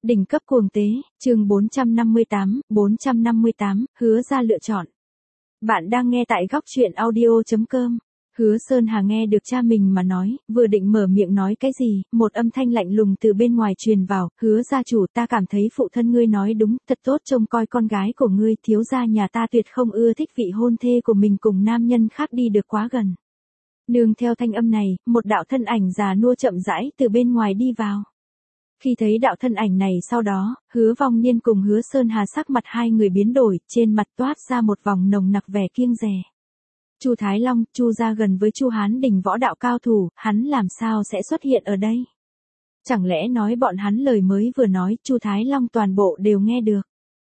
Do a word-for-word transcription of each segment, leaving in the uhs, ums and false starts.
Đỉnh cấp cuồng tế, chương bốn trăm năm mươi tám, bốn trăm năm mươi tám, Hứa Ra lựa chọn. Bạn đang nghe tại góc truyện audio chấm com. Hứa Sơn Hà nghe được cha mình mà nói, vừa định mở miệng nói cái gì, một âm thanh lạnh lùng từ bên ngoài truyền vào, Hứa gia chủ, ta cảm thấy phụ thân ngươi nói đúng, thật tốt trông coi con gái của ngươi, thiếu gia nhà ta tuyệt không ưa thích vị hôn thê của mình cùng nam nhân khác đi được quá gần. Nương theo thanh âm này, một đạo thân ảnh già nua chậm rãi từ bên ngoài đi vào. Khi thấy đạo thân ảnh này sau đó, Hứa Vong Niên cùng Hứa Sơn Hà sắc mặt hai người biến đổi, trên mặt toát ra một vòng nồng nặc vẻ kiêng dè. Chu Thái Long, Chu gia gần với Chu Hán Đình võ đạo cao thủ, hắn làm sao sẽ xuất hiện ở đây? Chẳng lẽ nói bọn hắn lời mới vừa nói, Chu Thái Long toàn bộ đều nghe được.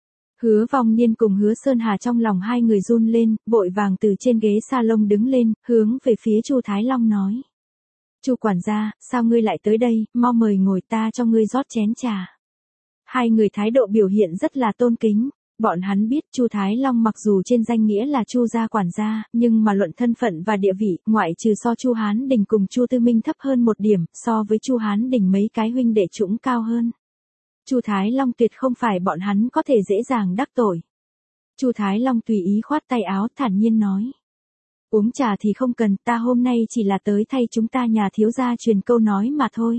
Hứa Vong Niên cùng Hứa Sơn Hà trong lòng hai người run lên, vội vàng từ trên ghế salon đứng lên, hướng về phía Chu Thái Long nói. Chu quản gia, sao ngươi lại tới đây, mau mời ngồi, ta cho ngươi rót chén trà. Hai người thái độ biểu hiện rất là tôn kính, bọn hắn biết Chu Thái Long mặc dù trên danh nghĩa là Chu gia quản gia, nhưng mà luận thân phận và địa vị, ngoại trừ so Chu Hán Đình cùng Chu Tư Minh thấp hơn một điểm, so với Chu Hán Đình mấy cái huynh đệ trũng cao hơn. Chu Thái Long tuyệt không phải bọn hắn có thể dễ dàng đắc tội. Chu Thái Long tùy ý khoát tay áo, thản nhiên nói. Uống trà thì không cần, ta hôm nay chỉ là tới thay chúng ta nhà thiếu gia truyền câu nói mà thôi.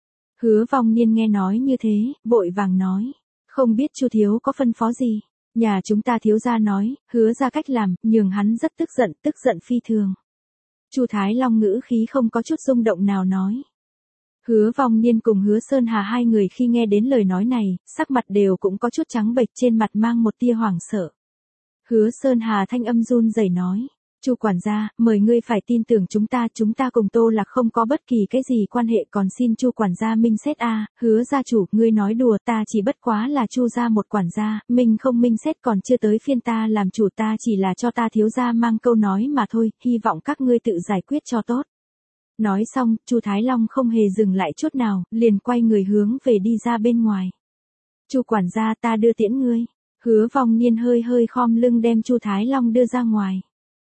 Hứa Vong Niên nghe nói như thế, vội vàng nói. Không biết Chu thiếu có phân phó gì? Nhà chúng ta thiếu gia nói, Hứa ra cách làm, nhường hắn rất tức giận, tức giận phi thường. Chu Thái Long ngữ khí không có chút rung động nào nói. Hứa Vong Niên cùng Hứa Sơn Hà hai người khi nghe đến lời nói này, sắc mặt đều cũng có chút trắng bệch, trên mặt mang một tia hoảng sợ. Hứa Sơn Hà thanh âm run rẩy nói. Chu quản gia, mời ngươi phải tin tưởng chúng ta, chúng ta cùng Tô Lạc không có bất kỳ cái gì quan hệ, còn xin Chu quản gia minh xét a, à, Hứa gia chủ, ngươi nói đùa, ta chỉ bất quá là Chu gia một quản gia, minh không minh xét còn chưa tới phiên ta làm chủ, ta chỉ là cho ta thiếu gia mang câu nói mà thôi, hy vọng các ngươi tự giải quyết cho tốt. Nói xong, Chu Thái Long không hề dừng lại chút nào, liền quay người hướng về đi ra bên ngoài. Chu quản gia, ta đưa tiễn ngươi. Hứa Vong Niên hơi hơi khom lưng đem Chu Thái Long đưa ra ngoài.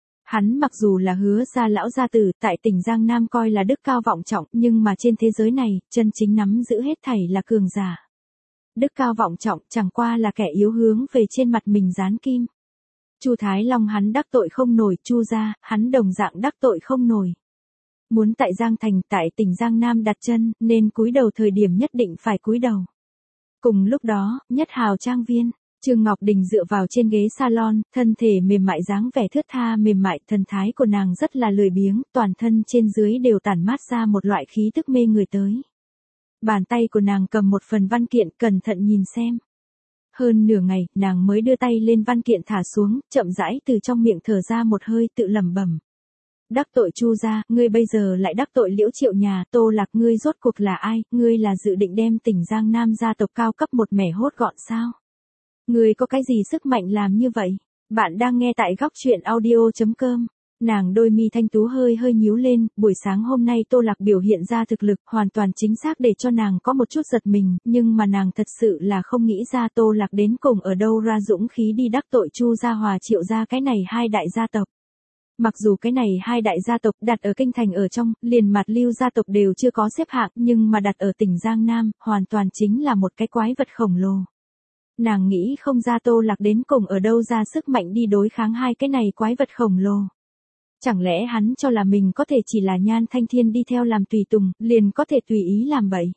Hắn mặc dù là Hứa gia lão gia tử, tại tỉnh Giang Nam coi là đức cao vọng trọng, nhưng mà trên thế giới này, chân chính nắm giữ hết thảy là cường giả. Đức cao vọng trọng chẳng qua là kẻ yếu hướng về trên mặt mình dán kim. Chu Thái Long hắn đắc tội không nổi, Chu gia, hắn đồng dạng đắc tội không nổi. Muốn tại Giang Thành, tại tỉnh Giang Nam đặt chân, nên cúi đầu thời điểm nhất định phải cúi đầu. Cùng lúc đó, Nhất Hào trang viên. Trương Ngọc Đình dựa vào trên ghế salon, thân thể mềm mại dáng vẻ thướt tha mềm mại, thần thái của nàng rất là lười biếng, toàn thân trên dưới đều tản mát ra một loại khí tức mê người tới. Bàn tay của nàng cầm một phần văn kiện, cẩn thận nhìn xem. Hơn nửa ngày, nàng mới đưa tay lên văn kiện thả xuống, chậm rãi từ trong miệng thở ra một hơi, tự lẩm bẩm. Đắc tội Chu gia, ngươi bây giờ lại đắc tội Liễu Triệu nhà, Tô Lạc, ngươi rốt cuộc là ai, ngươi là dự định đem tỉnh Giang Nam gia tộc cao cấp một mẻ hốt gọn sao? Ngươi có cái gì sức mạnh làm như vậy? Bạn đang nghe tại góc truyện audio chấm com. Nàng đôi mi thanh tú hơi hơi nhíu lên, buổi sáng hôm nay Tô Lạc biểu hiện ra thực lực hoàn toàn chính xác để cho nàng có một chút giật mình, nhưng mà nàng thật sự là không nghĩ ra Tô Lạc đến cùng ở đâu ra dũng khí đi đắc tội Chu gia Hòa Triệu gia cái này hai đại gia tộc. Mặc dù cái này hai đại gia tộc đặt ở kinh thành ở trong, liền mặt Lưu gia tộc đều chưa có xếp hạng, nhưng mà đặt ở tỉnh Giang Nam, hoàn toàn chính là một cái quái vật khổng lồ. Nàng nghĩ không ra Tô Lạc đến cùng ở đâu ra sức mạnh đi đối kháng hai cái này quái vật khổng lồ. Chẳng lẽ hắn cho là mình có thể chỉ là Nhan Thanh Thiên đi theo làm tùy tùng, liền có thể tùy ý làm bậy.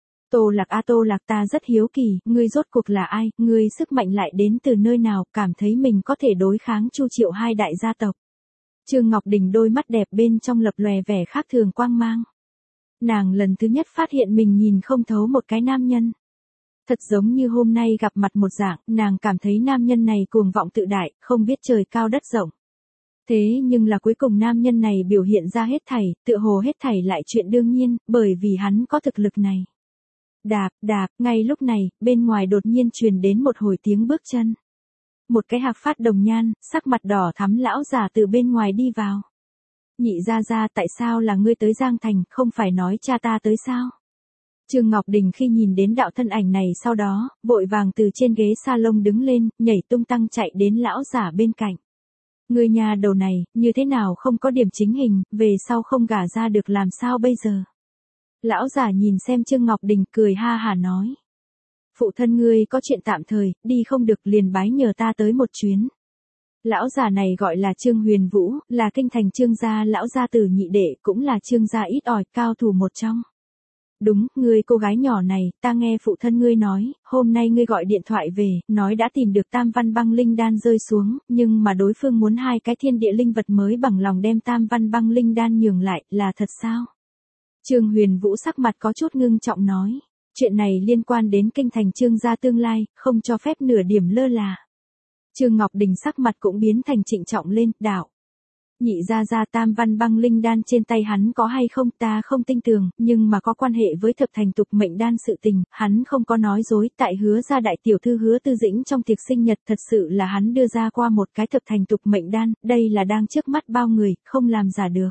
Tô Lạc a Tô Lạc, ta rất hiếu kỳ, ngươi rốt cuộc là ai, ngươi sức mạnh lại đến từ nơi nào, cảm thấy mình có thể đối kháng Chu Triệu hai đại gia tộc. Trương Ngọc Đình đôi mắt đẹp bên trong lập lòe vẻ khác thường quang mang. Nàng lần thứ nhất phát hiện mình nhìn không thấu một cái nam nhân. Thật giống như hôm nay gặp mặt một dạng, nàng cảm thấy nam nhân này cuồng vọng tự đại, không biết trời cao đất rộng. Thế nhưng là cuối cùng nam nhân này biểu hiện ra hết thảy, tựa hồ hết thảy lại chuyện đương nhiên, bởi vì hắn có thực lực này. Đạp, đạp, ngay lúc này, bên ngoài đột nhiên truyền đến một hồi tiếng bước chân. Một cái hạc phát đồng nhan, sắc mặt đỏ thắm lão già từ bên ngoài đi vào. Nhị gia gia, tại sao là ngươi tới Giang Thành, không phải nói cha ta tới sao? Trương Ngọc Đình khi nhìn đến đạo thân ảnh này sau đó, vội vàng từ trên ghế salon đứng lên, nhảy tung tăng chạy đến lão giả bên cạnh. Người nhà đầu này, như thế nào không có điểm chính hình, về sau không gả ra được làm sao bây giờ? Lão giả nhìn xem Trương Ngọc Đình cười ha hà nói. Phụ thân ngươi có chuyện tạm thời, đi không được liền bái nhờ ta tới một chuyến. Lão già này gọi là Trương Huyền Vũ, là kinh thành Trương gia lão gia tử nhị đệ, cũng là Trương gia ít ỏi cao thủ một trong. Đúng, ngươi cô gái nhỏ này, ta nghe phụ thân ngươi nói, hôm nay ngươi gọi điện thoại về, nói đã tìm được tam văn băng linh đan rơi xuống, nhưng mà đối phương muốn hai cái thiên địa linh vật mới bằng lòng đem tam văn băng linh đan nhường lại, là thật sao? Trương Huyền Vũ sắc mặt có chút ngưng trọng nói, chuyện này liên quan đến kinh thành Trương gia tương lai, không cho phép nửa điểm lơ là. Trương Ngọc Đình sắc mặt cũng biến thành trịnh trọng lên, đạo. Nhị gia gia tam văn băng linh đan trên tay hắn có hay không ta không tin tưởng, nhưng mà có quan hệ với thập thành tục mệnh đan sự tình, hắn không có nói dối, tại Hứa gia đại tiểu thư Hứa Tư Dĩnh trong tiệc sinh nhật thật sự là hắn đưa ra qua một cái thập thành tục mệnh đan, đây là đang trước mắt bao người, không làm giả được.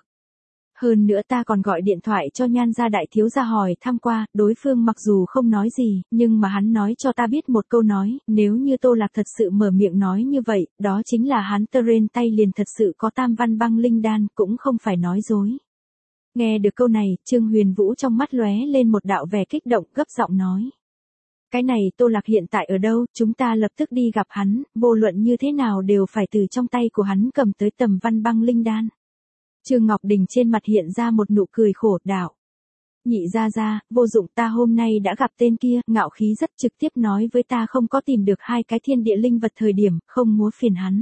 Hơn nữa ta còn gọi điện thoại cho Nhan gia đại thiếu gia hỏi thăm qua, đối phương mặc dù không nói gì, nhưng mà hắn nói cho ta biết một câu nói, nếu như Tô Lạc thật sự mở miệng nói như vậy, đó chính là hắn tơ rên tay liền thật sự có tam văn băng linh đan, cũng không phải nói dối. Nghe được câu này, Trương Huyền Vũ trong mắt lóe lên một đạo vẻ kích động, gấp giọng nói. Cái này Tô Lạc hiện tại ở đâu, chúng ta lập tức đi gặp hắn, vô luận như thế nào đều phải từ trong tay của hắn cầm tới tầm văn băng linh đan. Trương Ngọc Đình trên mặt hiện ra một nụ cười khổ, đạo. Nhị gia gia, vô dụng, ta hôm nay đã gặp tên kia, ngạo khí rất trực tiếp nói với ta không có tìm được hai cái thiên địa linh vật thời điểm, không múa phiền hắn.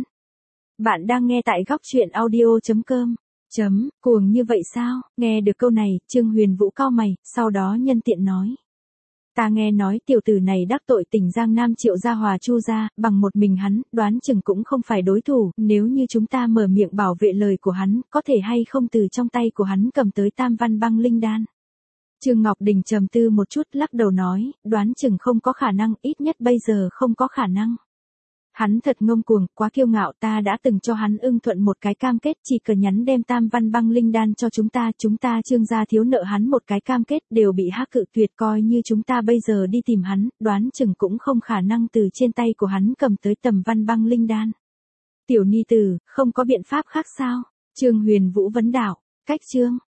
Bạn đang nghe tại góc truyện audio chấm com. Chấm, cuồng như vậy sao? Nghe được câu này, Trương Huyền Vũ cau mày, sau đó nhân tiện nói. Ta nghe nói tiểu tử này đắc tội tỉnh Giang Nam Triệu gia Hòa Chu gia, bằng một mình hắn, đoán chừng cũng không phải đối thủ, nếu như chúng ta mở miệng bảo vệ lời của hắn, có thể hay không từ trong tay của hắn cầm tới tam văn băng linh đan. Trương Ngọc Đình trầm tư một chút lắc đầu nói, đoán chừng không có khả năng, ít nhất bây giờ không có khả năng. Hắn thật ngông cuồng, quá kiêu ngạo, ta đã từng cho hắn ưng thuận một cái cam kết, chỉ cần nhắn đem tam văn băng linh đan cho chúng ta, chúng ta Trương gia thiếu nợ hắn một cái cam kết, đều bị hắc cự tuyệt, coi như chúng ta bây giờ đi tìm hắn, đoán chừng cũng không khả năng từ trên tay của hắn cầm tới tầm văn băng linh đan. Tiểu ni tử, không có biện pháp khác sao? Trương Huyền Vũ vấn đạo, cách Trương